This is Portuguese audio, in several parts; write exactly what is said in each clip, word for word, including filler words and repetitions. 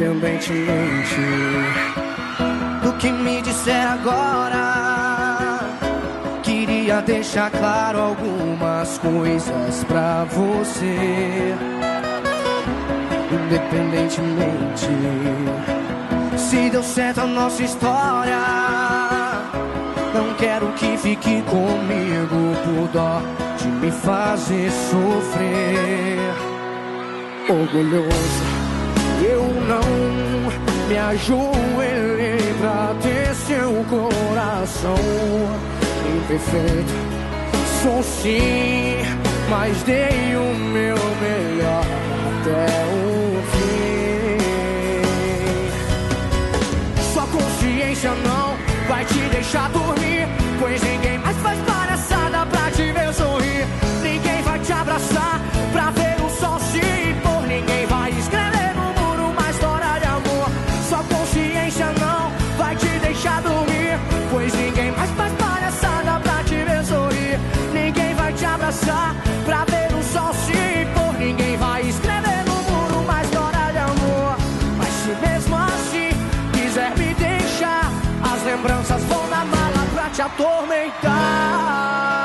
independentemente do que me disser agora, queria deixar claro algumas coisas pra você. Independentemente se deu certo a nossa história, não quero que fique comigo por dó de me fazer sofrer. Orgulhoso, eu não me ajoelhei pra ter seu coração. Imperfeito, sou sim, mas dei o meu melhor até o fim. Sua consciência não vai te deixar dormir, pois ninguém mais faz palhaçada pra te ver sorrir. Ninguém vai te abraçar pra ver o sol se pôr. Ninguém vai escrever no muro uma história de amor. Sua consciência não vai te deixar dormir, pois ninguém mais faz palhaçada pra te ver sorrir. Ninguém vai te abraçar pra ver o sol se pôr. Ninguém vai escrever no muro uma história de amor. Mas se mesmo assim quiser me deixar, as lembranças vão na mala pra te atormentar.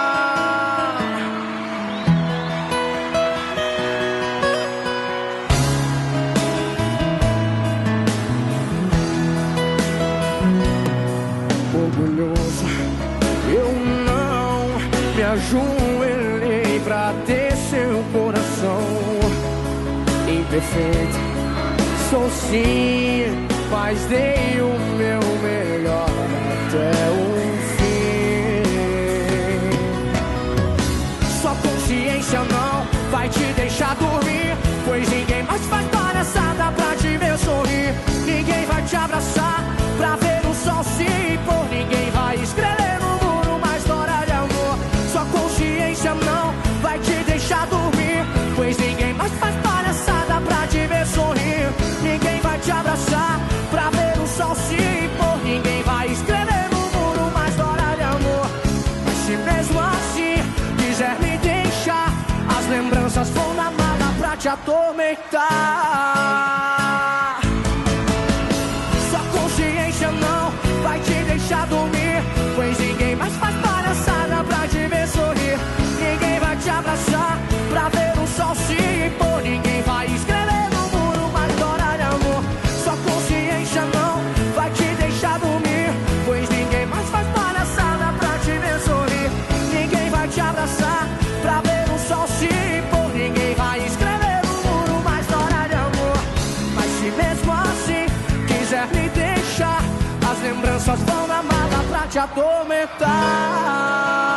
Orgulhoso, eu não me ajoelhei pra ter seu coração. Imperfeito, sou sim, mas dei o meu melhor até o fim. Sua consciência não vai te deixar dormir, pois ninguém mais faz palhaçada pra te ver sorrir. Ninguém vai te abraçar pra ver o sol se pôr. Ninguém vai escrever no muro uma história de amor. Sua consciência não vai te deixar dormir, pois ninguém mais faz palhaçada pra te ver sorrir. Ninguém vai te abraçar pra ver o sol se pôr. Ninguém vai escrever no muro uma história de amor. Mas se mesmo assim quiser me deixar, as lembranças vão na mala pra te atormentar. Sua consciência não vai te deixar dormir, pois ninguém mais faz palhaçada pra te ver sorrir. Ninguém vai te abraçar pra ver o sol se pôr. Ninguém vai escrever no muro uma história de amor. Sua consciência não vai te deixar dormir, pois ninguém mais faz palhaçada pra te ver sorrir. Ninguém vai te abraçar pra ver o sol se pôr. Ninguém vai escrever no muro uma história de amor. Mas se mesmo assim quiser me deixar, as lembranças vão na mala pra te atormentar.